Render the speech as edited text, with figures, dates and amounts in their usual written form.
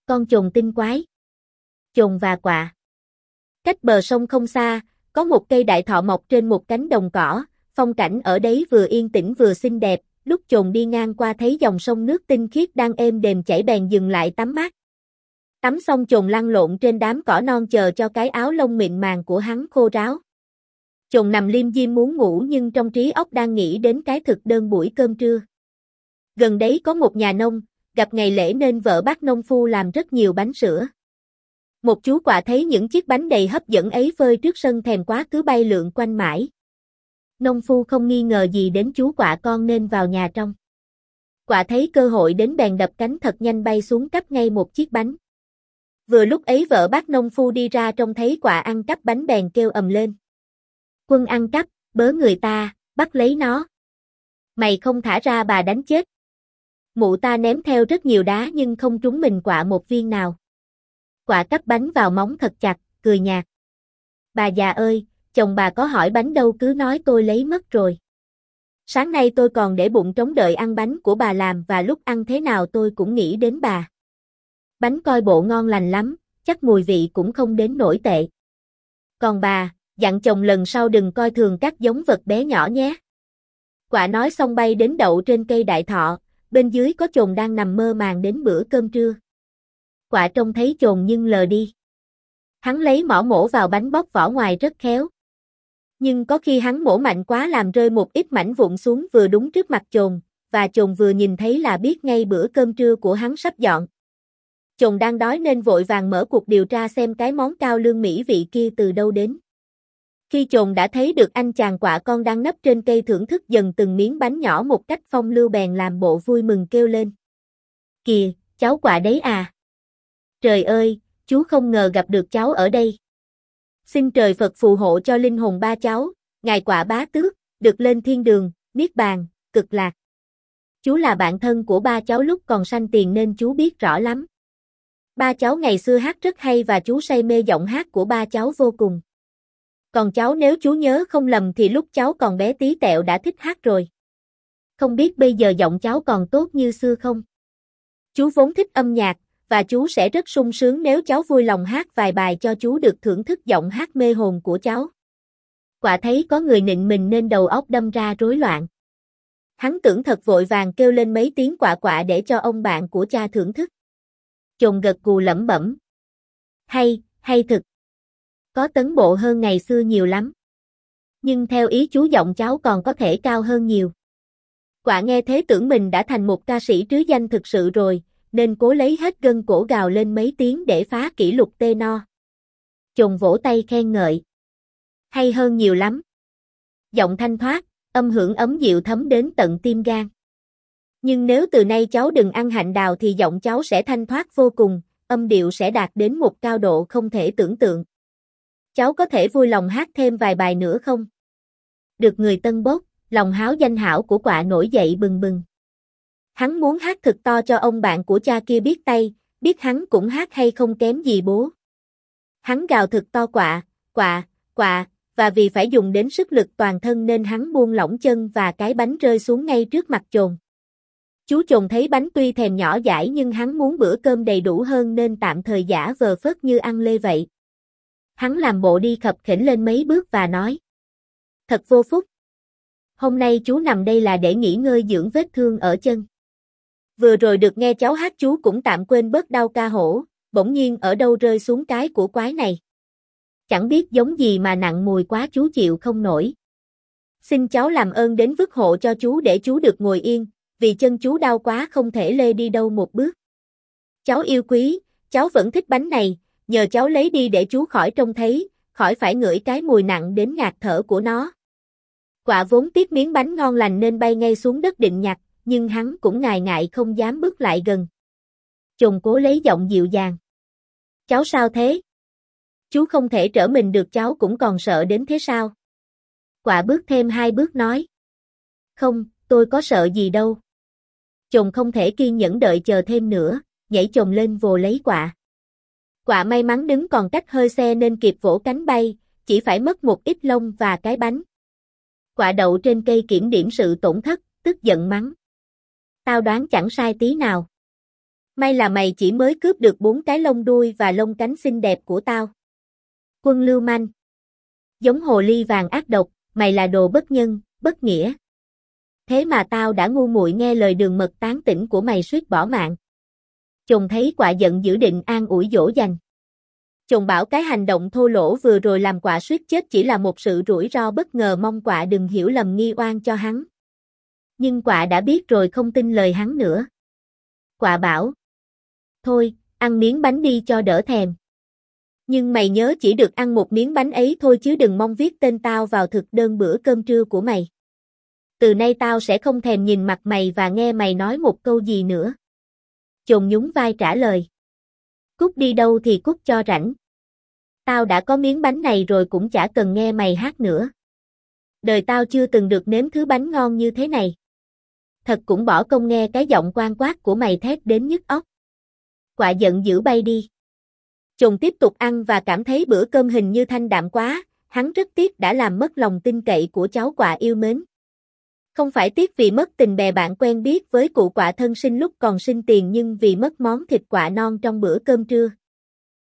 con chồn tinh quái. Chồn và quạ. Cách bờ sông không xa, có một cây đại thọ mọc trên một cánh đồng cỏ, phong cảnh ở đấy vừa yên tĩnh vừa xinh đẹp, lúc chồn đi ngang qua thấy dòng sông nước tinh khiết đang êm đềm chảy bèn dừng lại tắm mát. Tắm xong chồn lăn lộn trên đám cỏ non chờ cho cái áo lông mịn màng của hắn khô ráo. Chồn nằm liêm diêm muốn ngủ nhưng trong trí óc đang nghĩ đến cái thực đơn buổi cơm trưa. Gần đấy có một nhà nông, gặp ngày lễ nên vợ bác nông phu làm rất nhiều bánh sữa. Một chú quạ thấy những chiếc bánh đầy hấp dẫn ấy phơi trước sân thèm quá cứ bay lượn quanh mãi. Nông phu không nghi ngờ gì đến chú quạ con nên vào nhà trong. Quạ thấy cơ hội đến bèn đập cánh thật nhanh bay xuống cắp ngay một chiếc bánh. Vừa lúc ấy vợ bác nông phu đi ra trông thấy quạ ăn cắp bánh bèn kêu ầm lên. Quân ăn cắp, bớ người ta, bắt lấy nó. Mày không thả ra bà đánh chết. Mụ ta ném theo rất nhiều đá nhưng không trúng mình quạ một viên nào. Quạ cắp bánh vào móng thật chặt, cười nhạt. Bà già ơi, chồng bà có hỏi bánh đâu cứ nói tôi lấy mất rồi. Sáng nay tôi còn để bụng trống đợi ăn bánh của bà làm và lúc ăn thế nào tôi cũng nghĩ đến bà. Bánh coi bộ ngon lành lắm, chắc mùi vị cũng không đến nổi tệ. Còn bà, dặn chồng lần sau đừng coi thường các giống vật bé nhỏ nhé. Quạ nói xong bay đến đậu trên cây đại thọ, bên dưới có chồn đang nằm mơ màng đến bữa cơm trưa. Quạ trông thấy chồn nhưng lờ đi. Hắn lấy mỏ mổ vào bánh bóc vỏ ngoài rất khéo. Nhưng có khi hắn mổ mạnh quá làm rơi một ít mảnh vụn xuống vừa đúng trước mặt chồn, và chồn vừa nhìn thấy là biết ngay bữa cơm trưa của hắn sắp dọn. Chồn đang đói nên vội vàng mở cuộc điều tra xem cái món cao lương mỹ vị kia từ đâu đến. Khi chồn đã thấy được anh chàng quạ con đang nấp trên cây thưởng thức dần từng miếng bánh nhỏ một cách phong lưu bèn làm bộ vui mừng kêu lên. Kìa, cháu quạ đấy à? Trời ơi, chú không ngờ gặp được cháu ở đây. Xin trời Phật phù hộ cho linh hồn ba cháu, ngài quạ bá tước, được lên thiên đường, niết bàn, cực lạc. Chú là bạn thân của ba cháu lúc còn sanh tiền nên chú biết rõ lắm. Ba cháu ngày xưa hát rất hay và chú say mê giọng hát của ba cháu vô cùng. Còn cháu nếu chú nhớ không lầm thì lúc cháu còn bé tí tẹo đã thích hát rồi. Không biết bây giờ giọng cháu còn tốt như xưa không? Chú vốn thích âm nhạc, và chú sẽ rất sung sướng nếu cháu vui lòng hát vài bài cho chú được thưởng thức giọng hát mê hồn của cháu. Quạ thấy có người nịnh mình nên đầu óc đâm ra rối loạn. Hắn tưởng thật vội vàng kêu lên mấy tiếng quạ quạ để cho ông bạn của cha thưởng thức. Chồn gật gù lẩm bẩm. Hay thực. Có tấn bộ hơn ngày xưa nhiều lắm. Nhưng theo ý chú giọng cháu còn có thể cao hơn nhiều. Quạ nghe thế tưởng mình đã thành một ca sĩ trứ danh thực sự rồi, nên cố lấy hết gân cổ gào lên mấy tiếng để phá kỷ lục tenor. Chồn vỗ tay khen ngợi. Hay hơn nhiều lắm. Giọng thanh thoát, âm hưởng ấm dịu thấm đến tận tim gan. Nhưng nếu từ nay cháu đừng ăn hạnh đào thì giọng cháu sẽ thanh thoát vô cùng, âm điệu sẽ đạt đến một cao độ không thể tưởng tượng. Cháu có thể vui lòng hát thêm vài bài nữa không? Được người tân bốc, lòng háo danh hảo của quạ nổi dậy bừng bừng. Hắn muốn hát thật to cho ông bạn của cha kia biết tay, biết hắn cũng hát hay không kém gì bố. Hắn gào thật to quạ, và vì phải dùng đến sức lực toàn thân nên hắn buông lỏng chân và cái bánh rơi xuống ngay trước mặt chồn. Chú chồn thấy bánh tuy thèm nhỏ dãi nhưng hắn muốn bữa cơm đầy đủ hơn nên tạm thời giả vờ phớt như ăn lê vậy. Hắn làm bộ đi khập khểnh lên mấy bước và nói. Thật vô phúc. Hôm nay chú nằm đây là để nghỉ ngơi dưỡng vết thương ở chân. Vừa rồi được nghe cháu hát chú cũng tạm quên bớt đau ca hổ, bỗng nhiên ở đâu rơi xuống cái của quái này. Chẳng biết giống gì mà nặng mùi quá chú chịu không nổi. Xin cháu làm ơn đến vứt hộ cho chú để chú được ngồi yên, vì chân chú đau quá không thể lê đi đâu một bước. Cháu yêu quý, cháu vẫn thích bánh này, nhờ cháu lấy đi để chú khỏi trông thấy, khỏi phải ngửi cái mùi nặng đến ngạt thở của nó. Quạ vốn tiếc miếng bánh ngon lành nên bay ngay xuống đất định nhặt, nhưng hắn cũng ngại ngại không dám bước lại gần. Chồn cố lấy giọng dịu dàng. Cháu sao thế? Chú không thể trở mình được cháu cũng còn sợ đến thế sao? Quạ bước thêm 2 bước nói. Không, tôi có sợ gì đâu. Chồn không thể kiên nhẫn đợi chờ thêm nữa, nhảy chồm lên vồ lấy quạ. Quạ may mắn đứng còn cách hơi xe nên kịp vỗ cánh bay, chỉ phải mất một ít lông và cái bánh. Quạ đậu trên cây kiểm điểm sự tổn thất, tức giận mắng. Tao đoán chẳng sai tí nào. May là mày chỉ mới cướp được 4 cái lông đuôi và lông cánh xinh đẹp của tao. Quân lưu manh. Giống hồ ly vàng ác độc, mày là đồ bất nhân, bất nghĩa. Thế mà tao đã ngu muội nghe lời đường mật tán tỉnh của mày suýt bỏ mạng. Chồng thấy Quạ giận dữ định an ủi dỗ dành. Chồng bảo cái hành động thô lỗ vừa rồi làm Quạ suýt chết chỉ là một sự rủi ro bất ngờ, mong Quạ đừng hiểu lầm nghi oan cho hắn. Nhưng Quạ đã biết rồi không tin lời hắn nữa. Quạ bảo: thôi, ăn miếng bánh đi cho đỡ thèm. Nhưng mày nhớ chỉ được ăn một miếng bánh ấy thôi chứ đừng mong viết tên tao vào thực đơn bữa cơm trưa của mày. Từ nay tao sẽ không thèm nhìn mặt mày và nghe mày nói một câu gì nữa. Chồn nhún vai trả lời: cút đi đâu thì cút cho rảnh. Tao đã có miếng bánh này rồi cũng chả cần nghe mày hát nữa. Đời tao chưa từng được nếm thứ bánh ngon như thế này. Thật cũng bỏ công nghe cái giọng quan quát của mày thét đến nhức óc. Quạ giận dữ bay đi. Chồn tiếp tục ăn và cảm thấy bữa cơm hình như thanh đạm quá, hắn rất tiếc đã làm mất lòng tin cậy của cháu Quạ yêu mến. Không phải tiếc vì mất tình bè bạn quen biết với cụ Quạ thân sinh lúc còn sinh tiền, nhưng vì mất món thịt quạ non trong bữa cơm trưa.